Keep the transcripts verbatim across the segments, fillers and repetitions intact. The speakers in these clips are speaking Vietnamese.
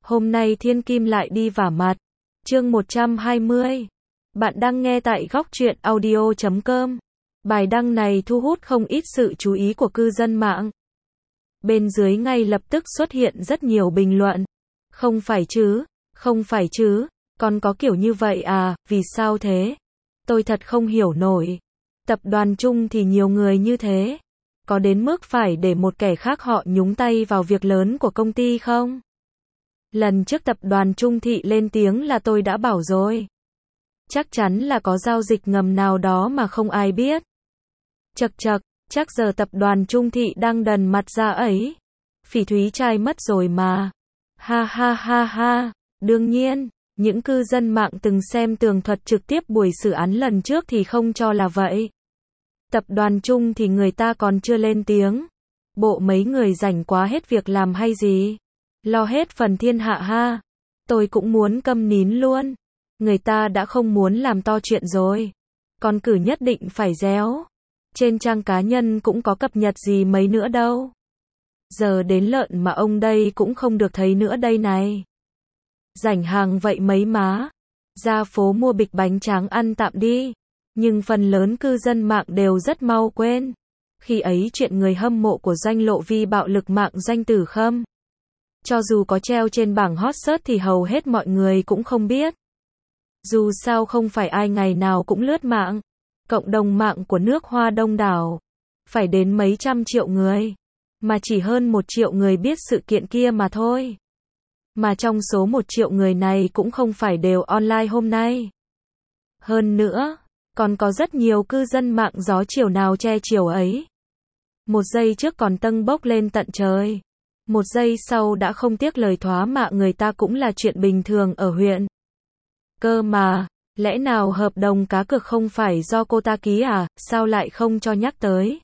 Hôm nay thiên kim lại đi vả mặt. Chương một trăm hai mươi. Bạn đang nghe tại góc truyện audio chấm com. Bài đăng này thu hút không ít sự chú ý của cư dân mạng. Bên dưới ngay lập tức xuất hiện rất nhiều bình luận. Không phải chứ, không phải chứ, còn có kiểu như vậy à, vì sao thế? Tôi thật không hiểu nổi. Tập đoàn chung thì nhiều người như thế. Có đến mức phải để một kẻ khác họ nhúng tay vào việc lớn của công ty không? Lần trước tập đoàn Trung Thị lên tiếng là tôi đã bảo rồi. Chắc chắn là có giao dịch ngầm nào đó mà không ai biết. Chậc chậc, chắc giờ tập đoàn Trung Thị đang đần mặt ra ấy. Phỉ Thúy trai mất rồi mà. Ha ha ha ha, đương nhiên, những cư dân mạng từng xem tường thuật trực tiếp buổi xử án lần trước thì không cho là vậy. Tập đoàn Trung thì người ta còn chưa lên tiếng. Bộ mấy người rảnh quá hết việc làm hay gì? Lo hết phần thiên hạ ha. Tôi cũng muốn câm nín luôn. Người ta đã không muốn làm to chuyện rồi. Còn cử nhất định phải réo. Trên trang cá nhân cũng có cập nhật gì mấy nữa đâu. Giờ đến lợn mà ông đây cũng không được thấy nữa đây này. Rảnh hàng vậy mấy má. Ra phố mua bịch bánh tráng ăn tạm đi. Nhưng phần lớn cư dân mạng đều rất mau quên. Khi ấy chuyện người hâm mộ của Doanh Lộ Vi bạo lực mạng Doanh Tử Khâm. Cho dù có treo trên bảng hot search thì hầu hết mọi người cũng không biết. Dù sao không phải ai ngày nào cũng lướt mạng. Cộng đồng mạng của nước Hoa đông đảo. Phải đến mấy trăm triệu người. Mà chỉ hơn một triệu người biết sự kiện kia mà thôi. Mà trong số một triệu người này cũng không phải đều online hôm nay. Hơn nữa, còn có rất nhiều cư dân mạng gió chiều nào che chiều ấy. Một giây trước còn tâng bốc lên tận trời. Một giây sau đã không tiếc lời thoá mạ người ta cũng là chuyện bình thường ở huyện. Cơ mà, lẽ nào hợp đồng cá cược không phải do cô ta ký à, sao lại không cho nhắc tới?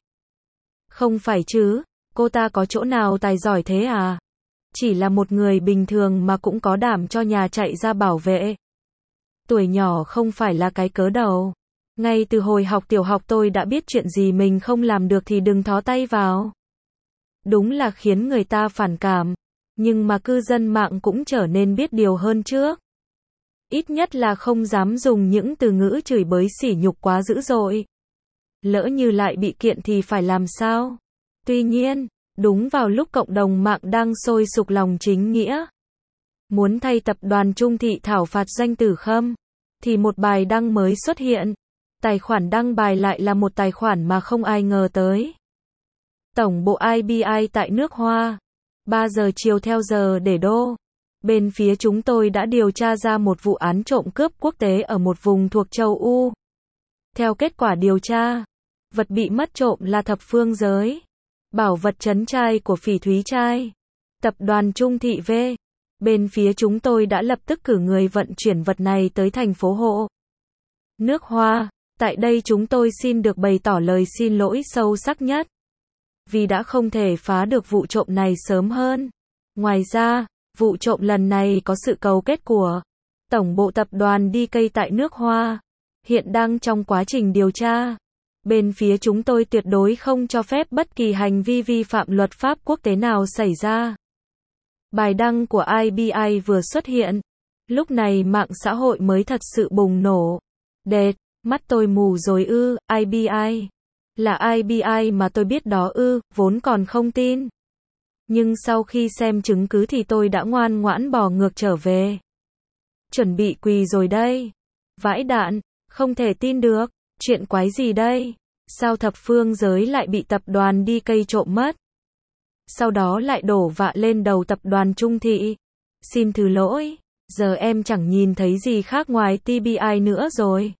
Không phải chứ, cô ta có chỗ nào tài giỏi thế à? Chỉ là một người bình thường mà cũng có đảm cho nhà chạy ra bảo vệ. Tuổi nhỏ không phải là cái cớ đầu. Ngay từ hồi học tiểu học tôi đã biết chuyện gì mình không làm được thì đừng thó tay vào. Đúng là khiến người ta phản cảm. Nhưng mà cư dân mạng cũng trở nên biết điều hơn trước. Ít nhất là không dám dùng những từ ngữ chửi bới sỉ nhục quá dữ dội. Lỡ như lại bị kiện thì phải làm sao? Tuy nhiên, đúng vào lúc cộng đồng mạng đang sôi sục lòng chính nghĩa. Muốn thay tập đoàn Trung Thị thảo phạt Doanh Tử Khâm. Thì một bài đăng mới xuất hiện. Tài khoản đăng bài lại là một tài khoản mà không ai ngờ tới. Tổng bộ i bê i tại nước Hoa. ba giờ chiều theo giờ để đô. Bên phía chúng tôi đã điều tra ra một vụ án trộm cướp quốc tế ở một vùng thuộc châu Âu. Theo kết quả điều tra, vật bị mất trộm là thập phương giới. Bảo vật trấn trai của Phỉ Thúy trai. Tập đoàn Trung Thị V. Bên phía chúng tôi đã lập tức cử người vận chuyển vật này tới thành phố Hộ. Nước Hoa. Tại đây chúng tôi xin được bày tỏ lời xin lỗi sâu sắc nhất. Vì đã không thể phá được vụ trộm này sớm hơn. Ngoài ra, vụ trộm lần này có sự cấu kết của Tổng bộ tập đoàn đê ca tại nước Hoa. Hiện đang trong quá trình điều tra. Bên phía chúng tôi tuyệt đối không cho phép bất kỳ hành vi vi phạm luật pháp quốc tế nào xảy ra. Bài đăng của i bê i vừa xuất hiện. Lúc này mạng xã hội mới thật sự bùng nổ. Đệt, mắt tôi mù rồi ư, i bê i. Là i bê i mà tôi biết đó ư, vốn còn không tin. Nhưng sau khi xem chứng cứ thì tôi đã ngoan ngoãn bò ngược trở về. Chuẩn bị quỳ rồi đây. Vãi đạn, không thể tin được. Chuyện quái gì đây? Sao thập phương giới lại bị tập đoàn đê ca trộm mất? Sau đó lại đổ vạ lên đầu tập đoàn Trung Thị. Xin thứ lỗi, giờ em chẳng nhìn thấy gì khác ngoài tê bê i nữa rồi.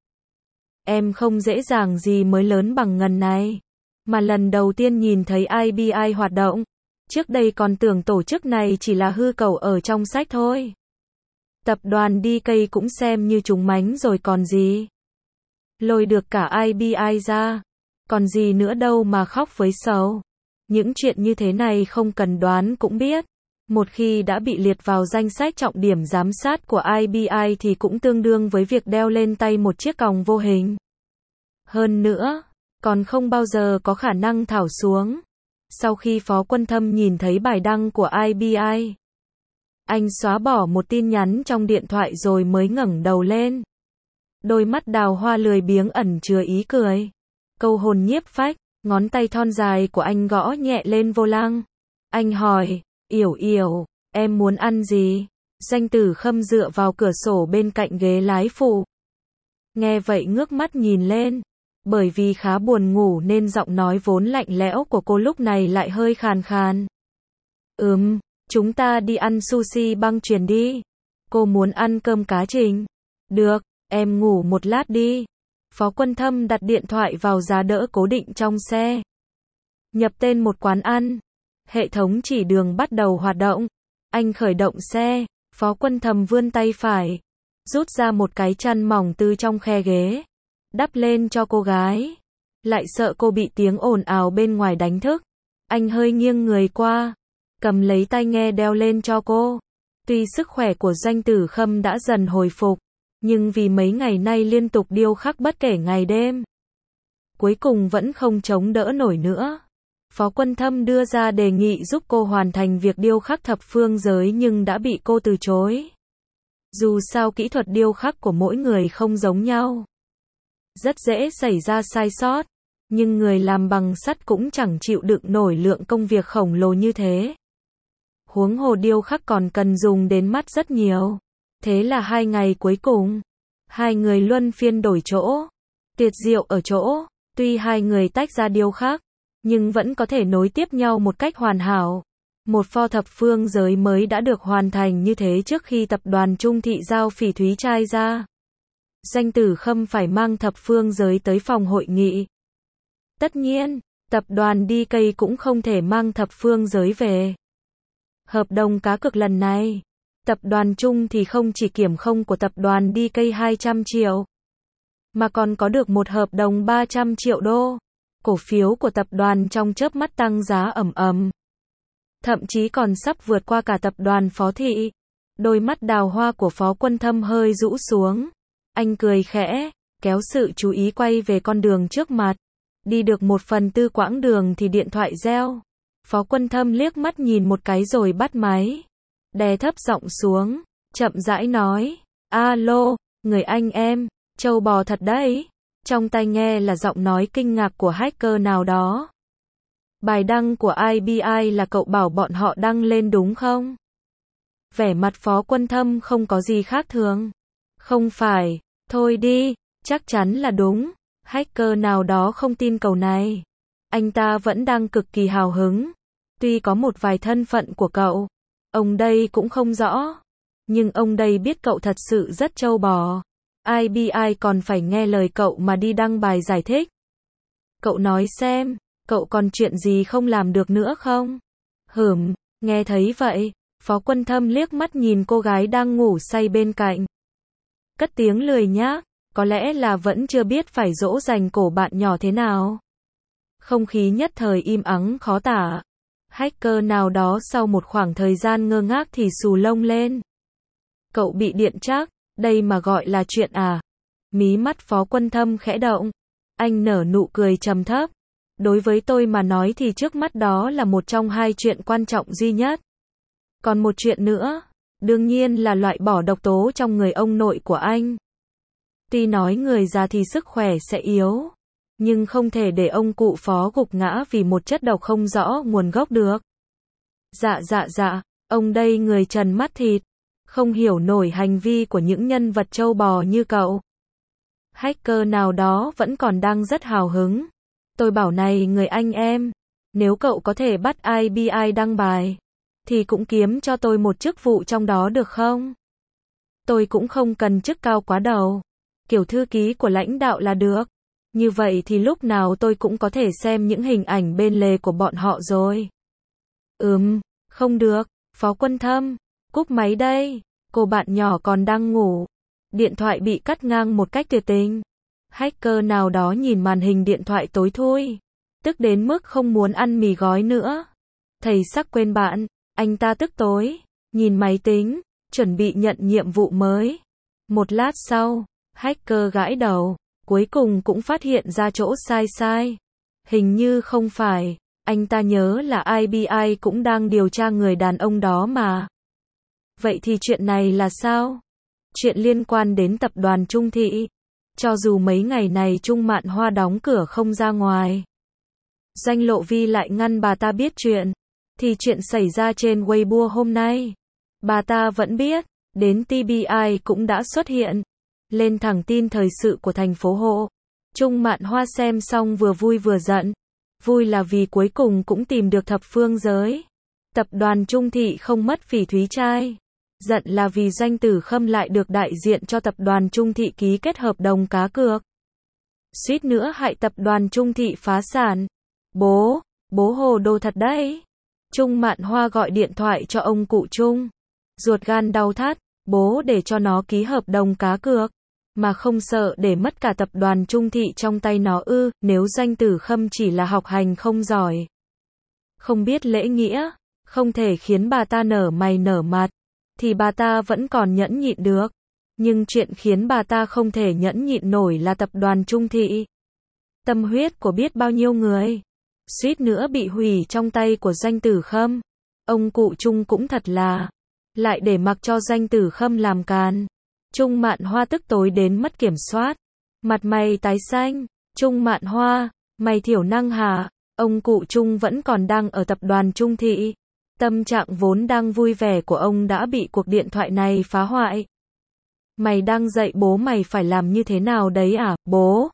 Em không dễ dàng gì mới lớn bằng ngần này. Mà lần đầu tiên nhìn thấy i bê i hoạt động. Trước đây còn tưởng tổ chức này chỉ là hư cẩu ở trong sách thôi. Tập đoàn đê ca cũng xem như trúng mánh rồi còn gì. Lôi được cả i bê i ra. Còn gì nữa đâu mà khóc với sầu. Những chuyện như thế này không cần đoán cũng biết. Một khi đã bị liệt vào danh sách trọng điểm giám sát của i bê i thì cũng tương đương với việc đeo lên tay một chiếc còng vô hình. Hơn nữa, còn không bao giờ có khả năng thảo xuống. Sau khi Phó Quân Thâm nhìn thấy bài đăng của i bê i, Anh xóa bỏ một tin nhắn trong điện thoại rồi mới ngẩng đầu lên. Đôi mắt đào hoa lười biếng ẩn chứa ý cười. Câu hồn nhiếp phách, ngón tay thon dài của anh gõ nhẹ lên vô lăng. Anh hỏi, Yểu Yểu, em muốn ăn gì? Doanh Tử Khâm dựa vào cửa sổ bên cạnh ghế lái phụ. Nghe vậy ngước mắt nhìn lên. Bởi vì khá buồn ngủ nên giọng nói vốn lạnh lẽo của cô lúc này lại hơi khàn khàn. Ừm, chúng ta đi ăn sushi băng chuyền đi. Cô muốn ăn cơm cá trình. Được, em ngủ một lát đi. Phó Quân Thâm đặt điện thoại vào giá đỡ cố định trong xe. Nhập tên một quán ăn. Hệ thống chỉ đường bắt đầu hoạt động. Anh khởi động xe. Phó Quân Thâm vươn tay phải. Rút ra một cái chăn mỏng từ trong khe ghế. Đắp lên cho cô gái. Lại sợ cô bị tiếng ồn ào bên ngoài đánh thức. Anh hơi nghiêng người qua. Cầm lấy tai nghe đeo lên cho cô. Tuy sức khỏe của Doanh Tử Khâm đã dần hồi phục. Nhưng vì mấy ngày nay liên tục điêu khắc bất kể ngày đêm. Cuối cùng vẫn không chống đỡ nổi nữa. Phó Quân Thâm đưa ra đề nghị giúp cô hoàn thành việc điêu khắc thập phương giới nhưng đã bị cô từ chối. Dù sao kỹ thuật điêu khắc của mỗi người không giống nhau. Rất dễ xảy ra sai sót. Nhưng người làm bằng sắt cũng chẳng chịu đựng nổi lượng công việc khổng lồ như thế. Huống hồ điêu khắc còn cần dùng đến mắt rất nhiều. Thế là hai ngày cuối cùng, hai người luân phiên đổi chỗ. Tuyệt diệu ở chỗ, tuy hai người tách ra điêu khắc, nhưng vẫn có thể nối tiếp nhau một cách hoàn hảo. Một pho thập phương giới mới đã được hoàn thành như thế trước khi tập đoàn Trung Thị giao Phỉ Thúy Trai ra. Doanh Tử Khâm phải mang thập phương giới tới phòng hội nghị. Tất nhiên, tập đoàn đê ca cũng không thể mang thập phương giới về. Hợp đồng cá cược lần này, tập đoàn Trung thì không chỉ kiểm không của tập đoàn đê ca hai trăm triệu, mà còn có được một hợp đồng ba trăm triệu đô. Cổ phiếu của tập đoàn trong chớp mắt tăng giá ầm ầm. Thậm chí còn sắp vượt qua cả tập đoàn Phó Thị. Đôi mắt đào hoa của Phó Quân Thâm hơi rũ xuống. Anh cười khẽ, kéo sự chú ý quay về con đường trước mặt. Đi được một phần tư quãng đường thì điện thoại reo. Phó Quân Thâm liếc mắt nhìn một cái rồi bắt máy. Đè thấp giọng xuống, chậm rãi nói, alo, người anh em, trâu bò thật đấy. Trong tai nghe là giọng nói kinh ngạc của hacker nào đó. Bài đăng của i bê i là cậu bảo bọn họ đăng lên đúng không? Vẻ mặt Phó Quân Thâm không có gì khác thường. Không phải, thôi đi, chắc chắn là đúng. Hacker nào đó không tin cầu này. Anh ta vẫn đang cực kỳ hào hứng. Tuy có một vài thân phận của cậu, ông đây cũng không rõ. Nhưng ông đây biết cậu thật sự rất trâu bò. i bê i còn phải nghe lời cậu mà đi đăng bài giải thích. Cậu nói xem, cậu còn chuyện gì không làm được nữa không? Hửm, nghe thấy vậy, Phó Quân Thâm liếc mắt nhìn cô gái đang ngủ say bên cạnh. Cất tiếng lười nhác, có lẽ là vẫn chưa biết phải dỗ dành cổ bạn nhỏ thế nào. Không khí nhất thời im ắng khó tả. Hacker nào đó sau một khoảng thời gian ngơ ngác thì xù lông lên. Cậu bị điện chắc, đây mà gọi là chuyện à? Mí mắt Phó Quân Thâm khẽ động. Anh nở nụ cười trầm thấp. Đối với tôi mà nói thì trước mắt đó là một trong hai chuyện quan trọng duy nhất. Còn một chuyện nữa, đương nhiên là loại bỏ độc tố trong người ông nội của anh. Tuy nói người già thì sức khỏe sẽ yếu, nhưng không thể để ông cụ Phó gục ngã vì một chất độc không rõ nguồn gốc được. Dạ dạ dạ, ông đây người trần mắt thịt, không hiểu nổi hành vi của những nhân vật trâu bò như cậu. Hacker nào đó vẫn còn đang rất hào hứng. Tôi bảo này người anh em, nếu cậu có thể bắt i bê i đăng bài, thì cũng kiếm cho tôi một chức vụ trong đó được không? Tôi cũng không cần chức cao quá đầu. Kiểu thư ký của lãnh đạo là được. Như vậy thì lúc nào tôi cũng có thể xem những hình ảnh bên lề của bọn họ rồi. Ừm, không được, Phó Quân Thâm, cúp máy đây, cô bạn nhỏ còn đang ngủ. Điện thoại bị cắt ngang một cách tuyệt tình. Hacker nào đó nhìn màn hình điện thoại tối thui, tức đến mức không muốn ăn mì gói nữa. Thầy sắc quên bạn, anh ta tức tối, nhìn máy tính, chuẩn bị nhận nhiệm vụ mới. Một lát sau, hacker gãi đầu, cuối cùng cũng phát hiện ra chỗ sai sai. Hình như không phải, anh ta nhớ là i bê i cũng đang điều tra người đàn ông đó mà. Vậy thì chuyện này là sao? Chuyện liên quan đến tập đoàn Trung Thị. Cho dù mấy ngày này Trung Mạn Hoa đóng cửa không ra ngoài, Doanh Lộ Vi lại ngăn bà ta biết chuyện, thì chuyện xảy ra trên Weibo hôm nay, bà ta vẫn biết, đến tê bê i cũng đã xuất hiện, lên thẳng tin thời sự của thành phố Hộ. Trung Mạn Hoa xem xong vừa vui vừa giận. Vui là vì cuối cùng cũng tìm được thập phương giới. Tập đoàn Trung Thị không mất Phỉ Thúy Trai. Giận là vì Doanh Tử Khâm lại được đại diện cho tập đoàn Trung Thị ký kết hợp đồng cá cược. Suýt nữa hại tập đoàn Trung Thị phá sản. Bố, bố hồ đồ thật đấy. Trung Mạn Hoa gọi điện thoại cho ông cụ Trung. Ruột gan đau thắt, bố để cho nó ký hợp đồng cá cược, mà không sợ để mất cả tập đoàn Trung Thị trong tay nó ư? Nếu Doanh Tử Khâm chỉ là học hành không giỏi, không biết lễ nghĩa, không thể khiến bà ta nở mày nở mặt, thì bà ta vẫn còn nhẫn nhịn được. Nhưng chuyện khiến bà ta không thể nhẫn nhịn nổi là tập đoàn Trung Thị. Tâm huyết của biết bao nhiêu người, suýt nữa bị hủy trong tay của Doanh Tử Khâm. Ông cụ Trung cũng thật là, lại để mặc cho Doanh Tử Khâm làm càn. Trung Mạn Hoa tức tối đến mất kiểm soát. Mặt mày tái xanh. Trung Mạn Hoa, mày thiểu năng hả? Ông cụ Trung vẫn còn đang ở tập đoàn Trung Thị. Tâm trạng vốn đang vui vẻ của ông đã bị cuộc điện thoại này phá hoại. Mày đang dạy bố mày phải làm như thế nào đấy à, bố?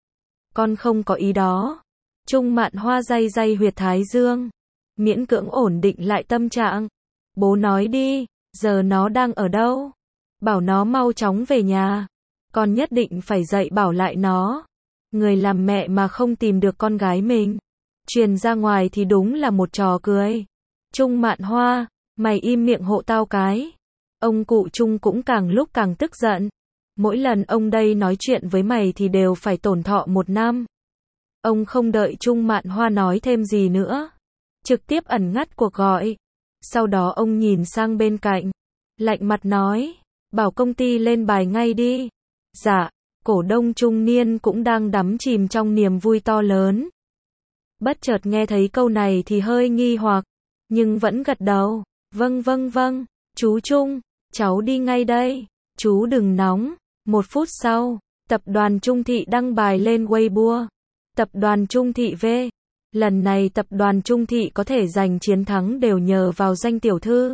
Con không có ý đó. Trung Mạn Hoa day day huyệt thái dương, miễn cưỡng ổn định lại tâm trạng. Bố nói đi, giờ nó đang ở đâu? Bảo nó mau chóng về nhà. Con nhất định phải dạy bảo lại nó. Người làm mẹ mà không tìm được con gái mình, truyền ra ngoài thì đúng là một trò cười. Trung Mạn Hoa, mày im miệng hộ tao cái. Ông cụ Trung cũng càng lúc càng tức giận. Mỗi lần ông đây nói chuyện với mày thì đều phải tổn thọ một năm. Ông không đợi Trung Mạn Hoa nói thêm gì nữa, trực tiếp ẩn ngắt cuộc gọi. Sau đó ông nhìn sang bên cạnh, lạnh mặt nói, bảo công ty lên bài ngay đi. Dạ, cổ đông trung niên cũng đang đắm chìm trong niềm vui to lớn. Bất chợt nghe thấy câu này thì hơi nghi hoặc, nhưng vẫn gật đầu. Vâng vâng vâng, chú Trung, cháu đi ngay đây. Chú đừng nóng. Một phút sau, tập đoàn Trung Thị đăng bài lên Weibo. Tập đoàn Trung Thị về. Lần này tập đoàn Trung Thị có thể giành chiến thắng đều nhờ vào Doanh tiểu thư.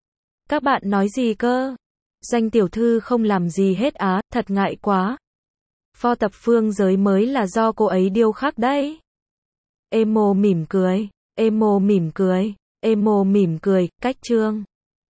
Các bạn nói gì cơ? Doanh tiểu thư không làm gì hết á, thật ngại quá. Pho tập phương giới mới là do cô ấy điêu khắc đấy. Emo mỉm cười, emo mỉm cười, emo mỉm cười, cách chương.